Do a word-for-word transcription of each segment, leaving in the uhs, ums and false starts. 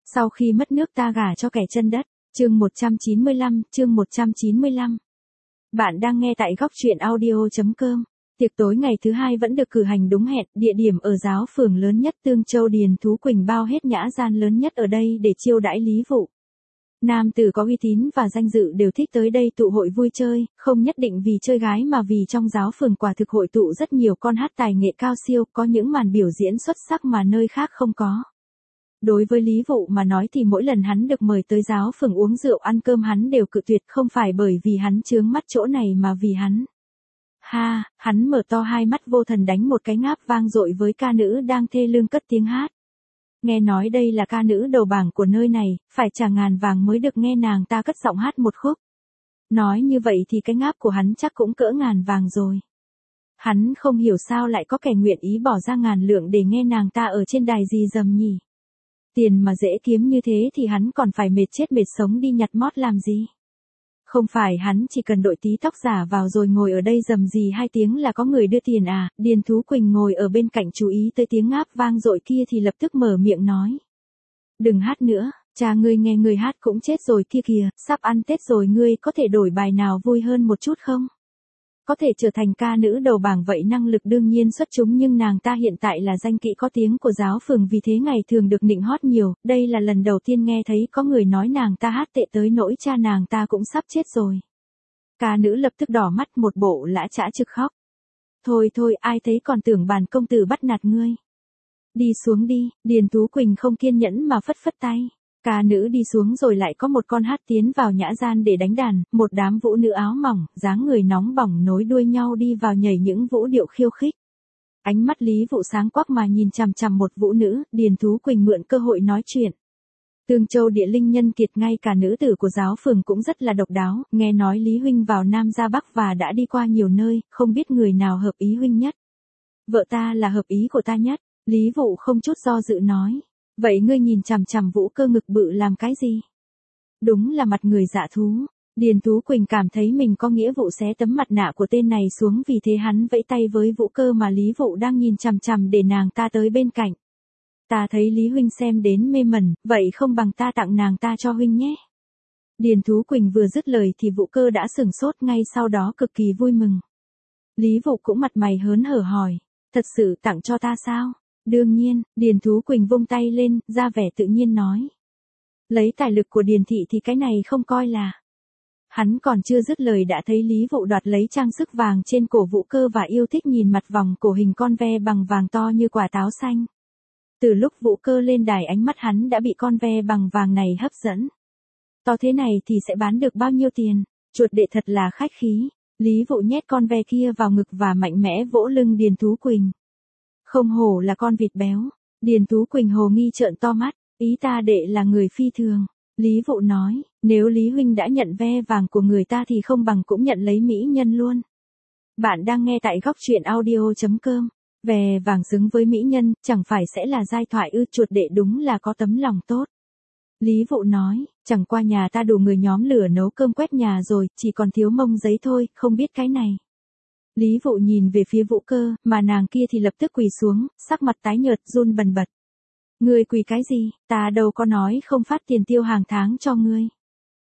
Sau khi mất nước ta gả cho kẻ chân đất. Chương một trăm chín mươi lăm, chương một trăm chín mươi lăm. Bạn đang nghe tại góc truyện audio chấm com. Tiệc tối ngày thứ hai vẫn được cử hành đúng hẹn, địa điểm ở giáo phường lớn nhất Tương Châu. Điền Tú Quỳnh bao hết nhã gian lớn nhất ở đây để chiêu đãi Lý Vụ. Nam tử có uy tín và danh dự đều thích tới đây tụ hội vui chơi, không nhất định vì chơi gái mà vì trong giáo phường quả thực hội tụ rất nhiều con hát tài nghệ cao siêu, có những màn biểu diễn xuất sắc mà nơi khác không có. Đối với Lý Vụ mà nói thì mỗi lần hắn được mời tới giáo phường uống rượu ăn cơm hắn đều cự tuyệt, không phải bởi vì hắn chướng mắt chỗ này mà vì hắn. Ha, hắn mở to hai mắt vô thần đánh một cái ngáp vang dội với ca nữ đang thê lương cất tiếng hát. Nghe nói đây là ca nữ đầu bảng của nơi này, phải trả ngàn vàng mới được nghe nàng ta cất giọng hát một khúc. Nói như vậy thì cái ngáp của hắn chắc cũng cỡ ngàn vàng rồi. Hắn không hiểu sao lại có kẻ nguyện ý bỏ ra ngàn lượng để nghe nàng ta ở trên đài gì dầm nhỉ. Tiền mà dễ kiếm như thế thì hắn còn phải mệt chết mệt sống đi nhặt mót làm gì. Không phải hắn chỉ cần đội tí tóc giả vào rồi ngồi ở đây dầm gì hai tiếng là có người đưa tiền à. Điền Tú Quỳnh ngồi ở bên cạnh chú ý tới tiếng ngáp vang dội kia thì lập tức mở miệng nói. Đừng hát nữa, cha ngươi nghe người hát cũng chết rồi kia kìa, sắp ăn Tết rồi, ngươi có thể đổi bài nào vui hơn một chút không? Có thể trở thành ca nữ đầu bảng vậy năng lực đương nhiên xuất chúng, nhưng nàng ta hiện tại là danh kỹ có tiếng của giáo phường, vì thế ngày thường được nịnh hót nhiều. Đây là lần đầu tiên nghe thấy có người nói nàng ta hát tệ tới nỗi cha nàng ta cũng sắp chết rồi. Ca nữ lập tức đỏ mắt, một bộ lã chã trực khóc. Thôi thôi, ai thấy còn tưởng bản công tử bắt nạt ngươi. Đi xuống đi. Điền Tú Quỳnh không kiên nhẫn mà phất phất tay. Ca nữ đi xuống rồi lại có một con hát tiến vào nhã gian để đánh đàn, một đám vũ nữ áo mỏng, dáng người nóng bỏng nối đuôi nhau đi vào nhảy những vũ điệu khiêu khích. Ánh mắt Lý Vụ sáng quắc mà nhìn chằm chằm một vũ nữ. Điền Tú Quỳnh mượn cơ hội nói chuyện. Tương Châu địa linh nhân kiệt, ngay cả nữ tử của giáo phường cũng rất là độc đáo, nghe nói Lý huynh vào Nam ra Bắc và đã đi qua nhiều nơi, không biết người nào hợp ý huynh nhất. Vợ ta là hợp ý của ta nhất. Lý Vụ không chút do dự nói. Vậy ngươi nhìn chằm chằm vũ cơ ngực bự làm cái gì? Đúng là mặt người dạ thú. Điền Tú Quỳnh cảm thấy mình có nghĩa vụ xé tấm mặt nạ của tên này xuống, vì thế hắn vẫy tay với vũ cơ mà Lý Vụ đang nhìn chằm chằm để nàng ta tới bên cạnh. Ta thấy Lý huynh xem đến mê mẩn, vậy không bằng ta tặng nàng ta cho huynh nhé. Điền Tú Quỳnh vừa dứt lời thì vũ cơ đã sửng sốt, ngay sau đó cực kỳ vui mừng. Lý Vụ cũng mặt mày hớn hở hỏi, thật sự tặng cho ta sao? Đương nhiên. Điền Tú Quỳnh vung tay lên, ra vẻ tự nhiên nói. Lấy tài lực của Điền thị thì cái này không coi là. Hắn còn chưa dứt lời đã thấy Lý Vụ đoạt lấy trang sức vàng trên cổ vũ cơ và yêu thích nhìn mặt vòng cổ hình con ve bằng vàng to như quả táo xanh. Từ lúc vũ cơ lên đài ánh mắt hắn đã bị con ve bằng vàng này hấp dẫn. To thế này thì sẽ bán được bao nhiêu tiền? Chuột đệ thật là khách khí. Lý Vụ nhét con ve kia vào ngực và mạnh mẽ vỗ lưng Điền Tú Quỳnh. Không hổ là con vịt béo. Điền Tú Quỳnh hồ nghi trợn to mắt. Ý ta đệ là người phi thường. Lý Vụ nói, nếu Lý huynh đã nhận ve vàng của người ta thì không bằng cũng nhận lấy mỹ nhân luôn. Bạn đang nghe tại góc truyện audio chấm com. Ve vàng xứng với mỹ nhân, chẳng phải sẽ là giai thoại ư? Chuột đệ đúng là có tấm lòng tốt. Lý Vụ nói, chẳng qua nhà ta đủ người nhóm lửa nấu cơm quét nhà rồi, chỉ còn thiếu mông giấy thôi, không biết cái này. Lý Vụ nhìn về phía vũ cơ, mà nàng kia thì lập tức quỳ xuống, sắc mặt tái nhợt run bần bật. Ngươi quỳ cái gì, ta đâu có nói không phát tiền tiêu hàng tháng cho ngươi.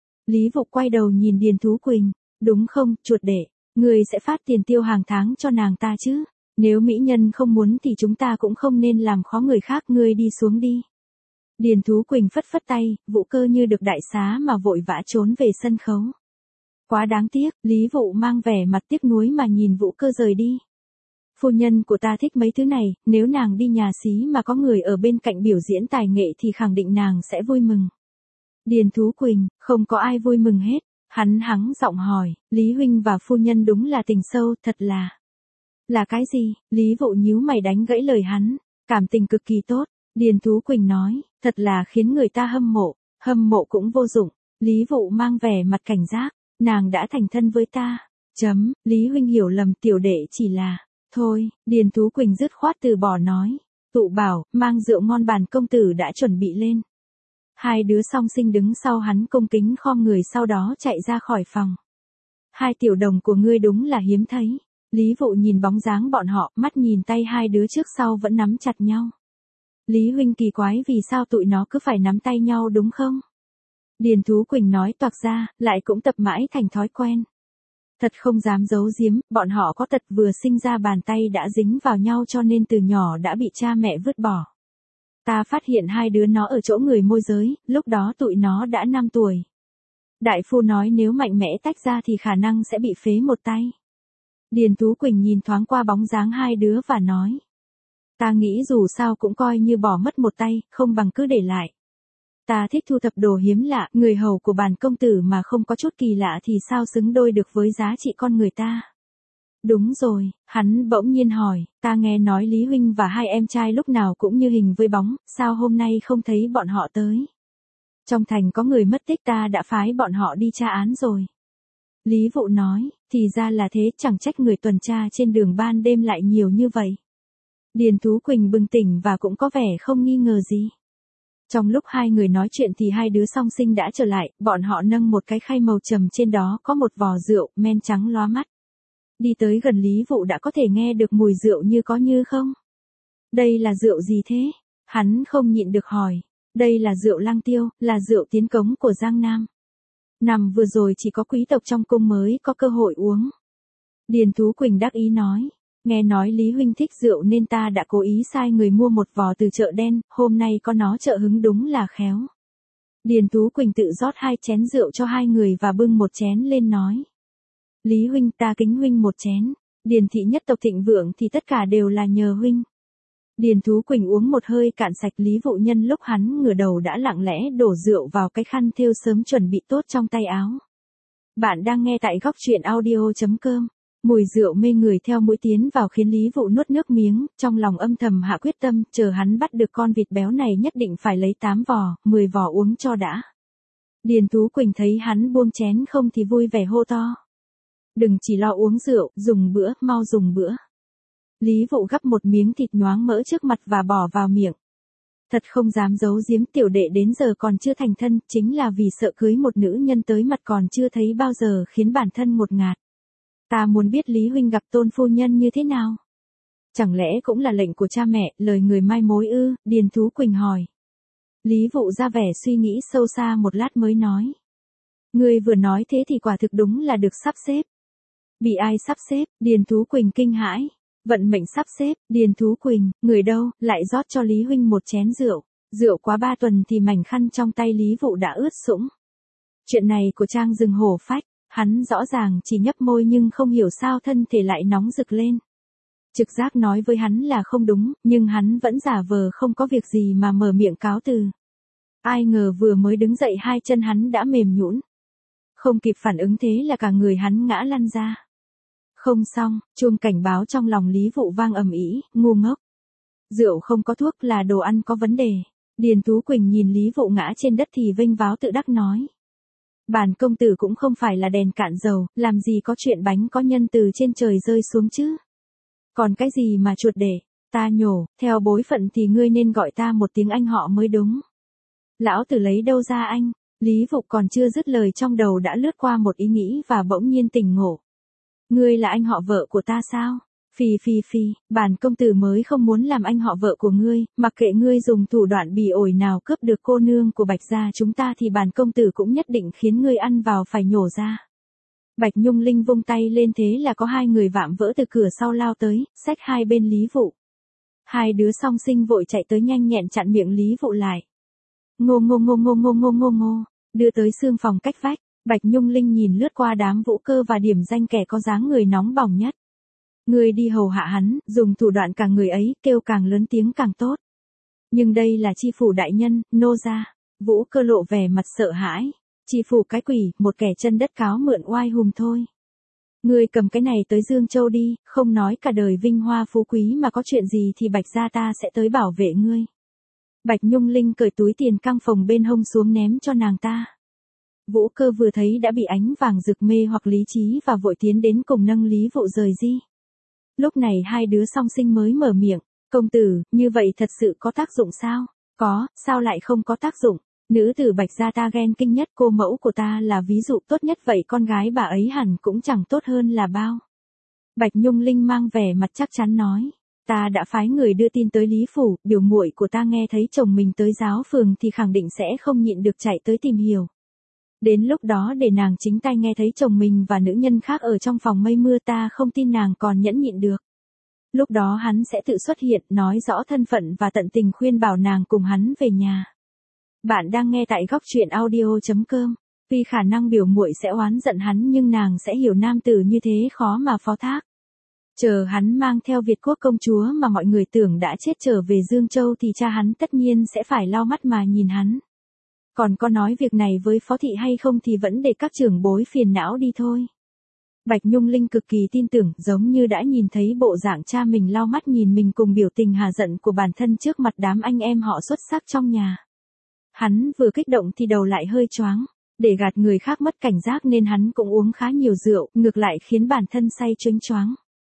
Lý Vụ quay đầu nhìn Điền Tú Quỳnh, đúng không, chuột đệ, ngươi sẽ phát tiền tiêu hàng tháng cho nàng ta chứ? Nếu mỹ nhân không muốn thì chúng ta cũng không nên làm khó người khác, ngươi đi xuống đi. Điền Tú Quỳnh phất phất tay, vũ cơ như được đại xá mà vội vã trốn về sân khấu. Quá đáng tiếc. Lý Vụ mang vẻ mặt tiếc nuối mà nhìn vũ cơ rời đi. Phu nhân của ta thích mấy thứ này, nếu nàng đi nhà xí mà có người ở bên cạnh biểu diễn tài nghệ thì khẳng định nàng sẽ vui mừng. Điền Tú Quỳnh, không có ai vui mừng hết. Hắn hắng giọng hỏi, Lý huynh và phu nhân đúng là tình sâu, thật là. Là cái gì? Lý Vụ nhíu mày đánh gãy lời hắn. Cảm tình cực kỳ tốt. Điền Tú Quỳnh nói, thật là khiến người ta hâm mộ. Hâm mộ cũng vô dụng. Lý Vụ mang vẻ mặt cảnh giác. Nàng đã thành thân với ta. Chấm, Lý huynh hiểu lầm, tiểu đệ chỉ là. Thôi, Điền Tú Quỳnh dứt khoát từ bỏ nói. Tụ bảo, mang rượu ngon, bản công tử đã chuẩn bị lên. Hai đứa song sinh đứng sau hắn cung kính khom người, sau đó chạy ra khỏi phòng. Hai tiểu đồng của ngươi đúng là hiếm thấy. Lý Vụ nhìn bóng dáng bọn họ, mắt nhìn tay hai đứa trước sau vẫn nắm chặt nhau. Lý huynh kỳ quái vì sao tụi nó cứ phải nắm tay nhau đúng không? Điền Tú Quỳnh nói toạc ra, lại cũng tập mãi thành thói quen. Thật không dám giấu giếm, bọn họ có tật vừa sinh ra bàn tay đã dính vào nhau cho nên từ nhỏ đã bị cha mẹ vứt bỏ. Ta phát hiện hai đứa nó ở chỗ người môi giới, lúc đó tụi nó đã năm tuổi. Đại phu nói nếu mạnh mẽ tách ra thì khả năng sẽ bị phế một tay. Điền Tú Quỳnh nhìn thoáng qua bóng dáng hai đứa và nói. Ta nghĩ dù sao cũng coi như bỏ mất một tay, không bằng cứ để lại. Ta thích thu thập đồ hiếm lạ, người hầu của bản công tử mà không có chút kỳ lạ thì sao xứng đôi được với giá trị con người ta. Đúng rồi, hắn bỗng nhiên hỏi, ta nghe nói Lý huynh và hai em trai lúc nào cũng như hình với bóng, sao hôm nay không thấy bọn họ tới? Trong thành có người mất tích ta đã phái bọn họ đi tra án rồi. Lý Vụ nói, thì ra là thế, chẳng trách người tuần tra trên đường ban đêm lại nhiều như vậy. Điền Tú Quỳnh bừng tỉnh và cũng có vẻ không nghi ngờ gì. Trong lúc hai người nói chuyện thì hai đứa song sinh đã trở lại, bọn họ nâng một cái khay màu trầm trên đó có một vò rượu, men trắng lóa mắt. Đi tới gần Lý Vụ đã có thể nghe được mùi rượu như có như không. Đây là rượu gì thế? Hắn không nhịn được hỏi. Đây là rượu Lang Tiêu, là rượu tiến cống của Giang Nam. Năm vừa rồi chỉ có quý tộc trong cung mới có cơ hội uống. Điền Tú Quỳnh đắc ý nói. Nghe nói Lý huynh thích rượu nên ta đã cố ý sai người mua một vò từ chợ đen, hôm nay có nó trợ hứng đúng là khéo. Điền Tú Quỳnh tự rót hai chén rượu cho hai người và bưng một chén lên nói. Lý huynh, ta kính huynh một chén. Điền thị nhất tộc thịnh vượng thì tất cả đều là nhờ huynh. Điền Tú Quỳnh uống một hơi cạn sạch. Lý Vụ nhân lúc hắn ngửa đầu đã lặng lẽ đổ rượu vào cái khăn thêu sớm chuẩn bị tốt trong tay áo. Bạn đang nghe tại góc truyện audio chấm com. Mùi rượu mê người theo mũi tiến vào khiến Lý Vụ nuốt nước miếng, trong lòng âm thầm hạ quyết tâm, chờ hắn bắt được con vịt béo này nhất định phải lấy tám vò, mười vò uống cho đã. Điền Tú Quỳnh thấy hắn buông chén không thì vui vẻ hô to. Đừng chỉ lo uống rượu, dùng bữa, mau dùng bữa. Lý Vụ gắp một miếng thịt nhoáng mỡ trước mặt và bỏ vào miệng. Thật không dám giấu giếm, tiểu đệ đến giờ còn chưa thành thân, chính là vì sợ cưới một nữ nhân tới mặt còn chưa thấy bao giờ khiến bản thân ngột ngạt. Ta muốn biết Lý huynh gặp Tôn phu nhân như thế nào? Chẳng lẽ cũng là lệnh của cha mẹ, lời người mai mối ư? Điền Tú Quỳnh hỏi. Lý Vụ ra vẻ suy nghĩ sâu xa một lát mới nói. Ngươi vừa nói thế thì quả thực đúng là được sắp xếp. Bị ai sắp xếp? Điền Tú Quỳnh kinh hãi. Vận mệnh sắp xếp. Điền Tú Quỳnh, người đâu, lại rót cho Lý huynh một chén rượu. Rượu quá ba tuần thì mảnh khăn trong tay Lý Vụ đã ướt sũng. Chuyện này của Trang rừng hổ phách. Hắn rõ ràng chỉ nhấp môi nhưng không hiểu sao thân thể lại nóng rực lên. Trực giác nói với hắn là không đúng, nhưng hắn vẫn giả vờ không có việc gì mà mở miệng cáo từ. Ai ngờ vừa mới đứng dậy hai chân hắn đã mềm nhũn. Không kịp phản ứng thế là cả người hắn ngã lăn ra. Không xong, chuông cảnh báo trong lòng Lý Vụ vang ầm ĩ, ngu ngốc. Rượu không có thuốc là đồ ăn có vấn đề. Điền Tú Quỳnh nhìn Lý Vụ ngã trên đất thì vênh váo tự đắc nói. Bản công tử cũng không phải là đèn cạn dầu, làm gì có chuyện bánh có nhân từ trên trời rơi xuống chứ. Còn cái gì mà chuột để, ta nhổ, theo bối phận thì ngươi nên gọi ta một tiếng anh họ mới đúng. Lão tử lấy đâu ra anh? Lý Vụ còn chưa dứt lời trong đầu đã lướt qua một ý nghĩ và bỗng nhiên tỉnh ngộ. Ngươi là anh họ vợ của ta sao? Phì phì phì, bản công tử mới không muốn làm anh họ vợ của ngươi, mặc kệ ngươi dùng thủ đoạn bỉ ổi nào cướp được cô nương của Bạch gia chúng ta thì bản công tử cũng nhất định khiến ngươi ăn vào phải nhổ ra. Bạch Nhung Linh vung tay lên thế là có hai người vạm vỡ từ cửa sau lao tới, xách hai bên Lý Vụ. Hai đứa song sinh vội chạy tới nhanh nhẹn chặn miệng Lý Vụ lại. Ngô ngô ngô ngô ngô ngô ngô ngô, đưa tới xương phòng cách vách, Bạch Nhung Linh nhìn lướt qua đám Vũ Cơ và điểm danh kẻ có dáng người nóng bỏng nhất. Người đi hầu hạ hắn, dùng thủ đoạn càng người ấy, kêu càng lớn tiếng càng tốt. Nhưng đây là chi phủ đại nhân, nô gia. Vũ Cơ lộ vẻ mặt sợ hãi. Chi phủ cái quỷ, một kẻ chân đất cáo mượn oai hùng thôi. Ngươi cầm cái này tới Dương Châu đi, không nói cả đời vinh hoa phú quý mà có chuyện gì thì Bạch gia ta sẽ tới bảo vệ ngươi. Bạch Nhung Linh cởi túi tiền căng phòng bên hông xuống ném cho nàng ta. Vũ Cơ vừa thấy đã bị ánh vàng rực mê hoặc lý trí và vội tiến đến cùng nâng Lý Vụ rời đi. Lúc này hai đứa song sinh mới mở miệng, công tử, như vậy thật sự có tác dụng sao? Có, sao lại không có tác dụng? Nữ tử Bạch gia ta ghen kinh nhất, cô mẫu của ta là ví dụ tốt nhất vậy, con gái bà ấy hẳn cũng chẳng tốt hơn là bao. Bạch Nhung Linh mang vẻ mặt chắc chắn nói. Ta đã phái người đưa tin tới Lý Phủ, biểu muội của ta nghe thấy chồng mình tới giáo phường thì khẳng định sẽ không nhịn được chạy tới tìm hiểu. Đến lúc đó để nàng chính tay nghe thấy chồng mình và nữ nhân khác ở trong phòng mây mưa, ta không tin nàng còn nhẫn nhịn được. Lúc đó hắn sẽ tự xuất hiện, nói rõ thân phận và tận tình khuyên bảo nàng cùng hắn về nhà. Bạn đang nghe tại góc truyện audio chấm com. Vì khả năng biểu muội sẽ oán giận hắn nhưng nàng sẽ hiểu nam tử như thế khó mà phó thác. Chờ hắn mang theo Việt quốc công chúa mà mọi người tưởng đã chết trở về Dương Châu thì cha hắn tất nhiên sẽ phải lau mắt mà nhìn hắn. Còn có nói việc này với phó thị hay không thì vẫn để các trưởng bối phiền não đi thôi. Bạch Nhung Linh cực kỳ tin tưởng, giống như đã nhìn thấy bộ dạng cha mình lau mắt nhìn mình cùng biểu tình hà giận của bản thân trước mặt đám anh em họ xuất sắc trong nhà. Hắn vừa kích động thì đầu lại hơi choáng. Để gạt người khác mất cảnh giác nên hắn cũng uống khá nhiều rượu, ngược lại khiến bản thân say choáng choáng.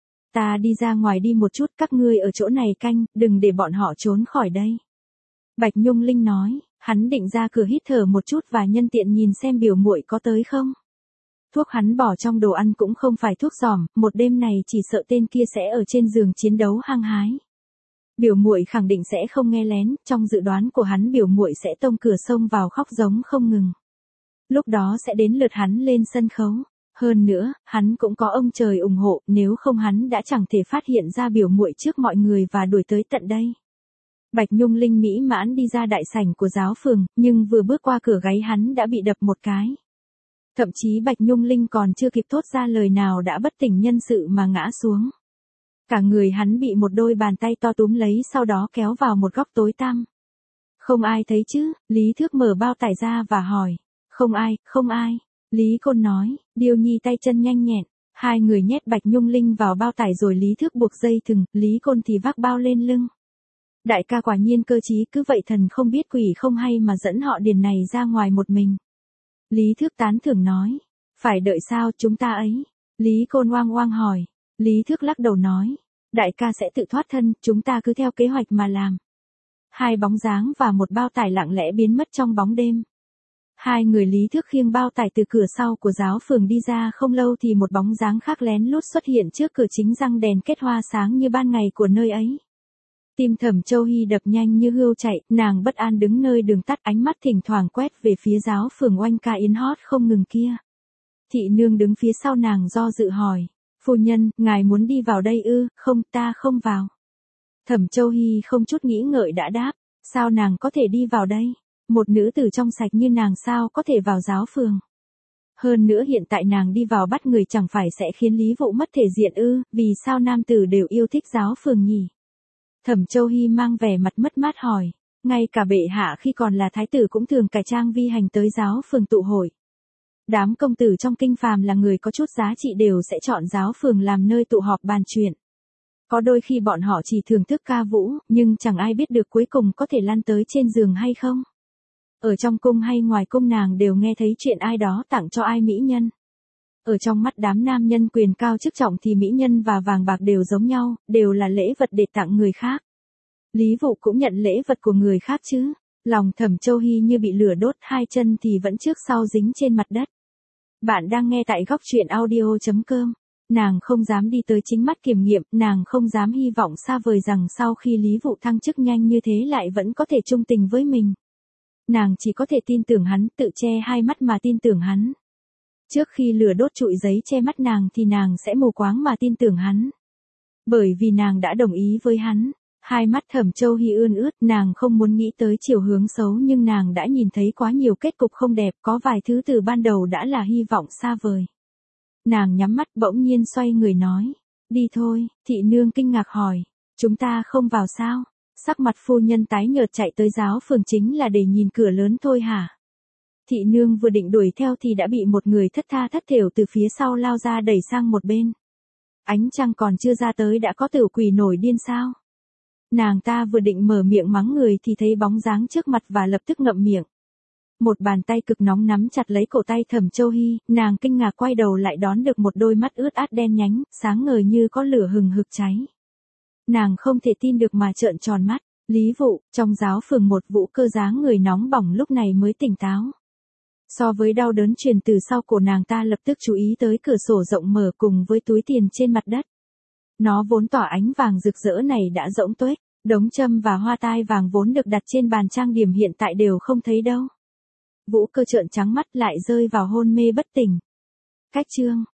Ta đi ra ngoài đi một chút, các ngươi ở chỗ này canh, đừng để bọn họ trốn khỏi đây. Bạch Nhung Linh nói, hắn định ra cửa hít thở một chút và nhân tiện nhìn xem biểu muội có tới không. Thuốc hắn bỏ trong đồ ăn cũng không phải thuốc giòm, một đêm này chỉ sợ tên kia sẽ ở trên giường chiến đấu hăng hái. Biểu muội khẳng định sẽ không nghe lén, trong dự đoán của hắn biểu muội sẽ tông cửa xông vào khóc giống không ngừng. Lúc đó sẽ đến lượt hắn lên sân khấu. Hơn nữa, hắn cũng có ông trời ủng hộ, nếu không hắn đã chẳng thể phát hiện ra biểu muội trước mọi người và đuổi tới tận đây. Bạch Nhung Linh mỹ mãn đi ra đại sảnh của giáo phường, nhưng vừa bước qua cửa gáy hắn đã bị đập một cái. Thậm chí Bạch Nhung Linh còn chưa kịp thốt ra lời nào đã bất tỉnh nhân sự mà ngã xuống. Cả người hắn bị một đôi bàn tay to túm lấy sau đó kéo vào một góc tối tăm. Không ai thấy chứ, Lý Thước mở bao tải ra và hỏi. Không ai, không ai. Lý Côn nói, Điêu Nhi tay chân nhanh nhẹn. Hai người nhét Bạch Nhung Linh vào bao tải rồi Lý Thước buộc dây thừng, Lý Côn thì vác bao lên lưng. Đại ca quả nhiên cơ trí, cứ vậy thần không biết quỷ không hay mà dẫn họ Điền này ra ngoài một mình. Lý Thước tán thưởng nói, phải đợi sao chúng ta ấy? Lý Côn oang oang hỏi. Lý Thước lắc đầu nói, đại ca sẽ tự thoát thân, chúng ta cứ theo kế hoạch mà làm. Hai bóng dáng và một bao tải lặng lẽ biến mất trong bóng đêm. Hai người Lý Thước khiêng bao tải từ cửa sau của giáo phường đi ra không lâu thì một bóng dáng khác lén lút xuất hiện trước cửa chính răng đèn kết hoa sáng như ban ngày của nơi ấy. Tim Thẩm Châu Hy đập nhanh như hươu chạy, nàng bất an đứng nơi đường tắt, ánh mắt thỉnh thoảng quét về phía giáo phường oanh ca yến hót không ngừng kia. Thị nương đứng phía sau nàng do dự hỏi, phu nhân, ngài muốn đi vào đây ư? Không, ta không vào. Thẩm Châu Hy không chút nghĩ ngợi đã đáp, sao nàng có thể đi vào đây? Một nữ tử trong sạch như nàng sao có thể vào giáo phường? Hơn nữa hiện tại nàng đi vào bắt người chẳng phải sẽ khiến Lý Vụ mất thể diện ư? Vì sao nam tử đều yêu thích giáo phường nhỉ? Thẩm Châu Hy mang vẻ mặt mất mát hỏi, ngay cả bệ hạ khi còn là thái tử cũng thường cải trang vi hành tới giáo phường tụ hội. Đám công tử trong kinh phàm là người có chút giá trị đều sẽ chọn giáo phường làm nơi tụ họp bàn chuyện. Có đôi khi bọn họ chỉ thưởng thức ca vũ, nhưng chẳng ai biết được cuối cùng có thể lăn tới trên giường hay không. Ở trong cung hay ngoài cung nàng đều nghe thấy chuyện ai đó tặng cho ai mỹ nhân. Ở trong mắt đám nam nhân quyền cao chức trọng thì mỹ nhân và vàng bạc đều giống nhau, đều là lễ vật để tặng người khác. Lý Vụ cũng nhận lễ vật của người khác chứ. Lòng Thẩm Châu Hy như bị lửa đốt, hai chân thì vẫn trước sau dính trên mặt đất. Bạn đang nghe tại góc truyện audio chấm com. Nàng không dám đi tới chính mắt kiểm nghiệm, nàng không dám hy vọng xa vời rằng sau khi Lý Vụ thăng chức nhanh như thế lại vẫn có thể trung tình với mình. Nàng chỉ có thể tin tưởng hắn, tự che hai mắt mà tin tưởng hắn. Trước khi lửa đốt trụi giấy che mắt nàng thì nàng sẽ mù quáng mà tin tưởng hắn. Bởi vì nàng đã đồng ý với hắn. Hai mắt Thẩm Châu Hy ươn ướt, nàng không muốn nghĩ tới chiều hướng xấu nhưng nàng đã nhìn thấy quá nhiều kết cục không đẹp, có vài thứ từ ban đầu đã là hy vọng xa vời. Nàng nhắm mắt bỗng nhiên xoay người nói, đi thôi. Thị nương kinh ngạc hỏi, chúng ta không vào sao? Sắc mặt phu nhân tái nhợt chạy tới giáo phường chính là để nhìn cửa lớn thôi hả? Thị nương vừa định đuổi theo thì đã bị một người thất tha thất thểu từ phía sau lao ra đẩy sang một bên. Ánh trăng còn chưa ra tới đã có tiểu quỷ nổi điên sao? Nàng ta vừa định mở miệng mắng người thì thấy bóng dáng trước mặt và lập tức ngậm miệng. Một bàn tay cực nóng nắm chặt lấy cổ tay Thẩm Châu Hy, nàng kinh ngạc quay đầu lại đón được một đôi mắt ướt át đen nhánh, sáng ngời như có lửa hừng hực cháy. Nàng không thể tin được mà trợn tròn mắt. Lý Vụ, trong giáo phường một vũ cơ dáng người nóng bỏng lúc này mới tỉnh táo. So với đau đớn truyền từ sau cổ nàng ta lập tức chú ý tới cửa sổ rộng mở cùng với túi tiền trên mặt đất. Nó vốn tỏa ánh vàng rực rỡ này đã rỗng tuếch, đống châm và hoa tai vàng vốn được đặt trên bàn trang điểm hiện tại đều không thấy đâu. Vũ Cơ trợn trắng mắt lại rơi vào hôn mê bất tỉnh. Cách chương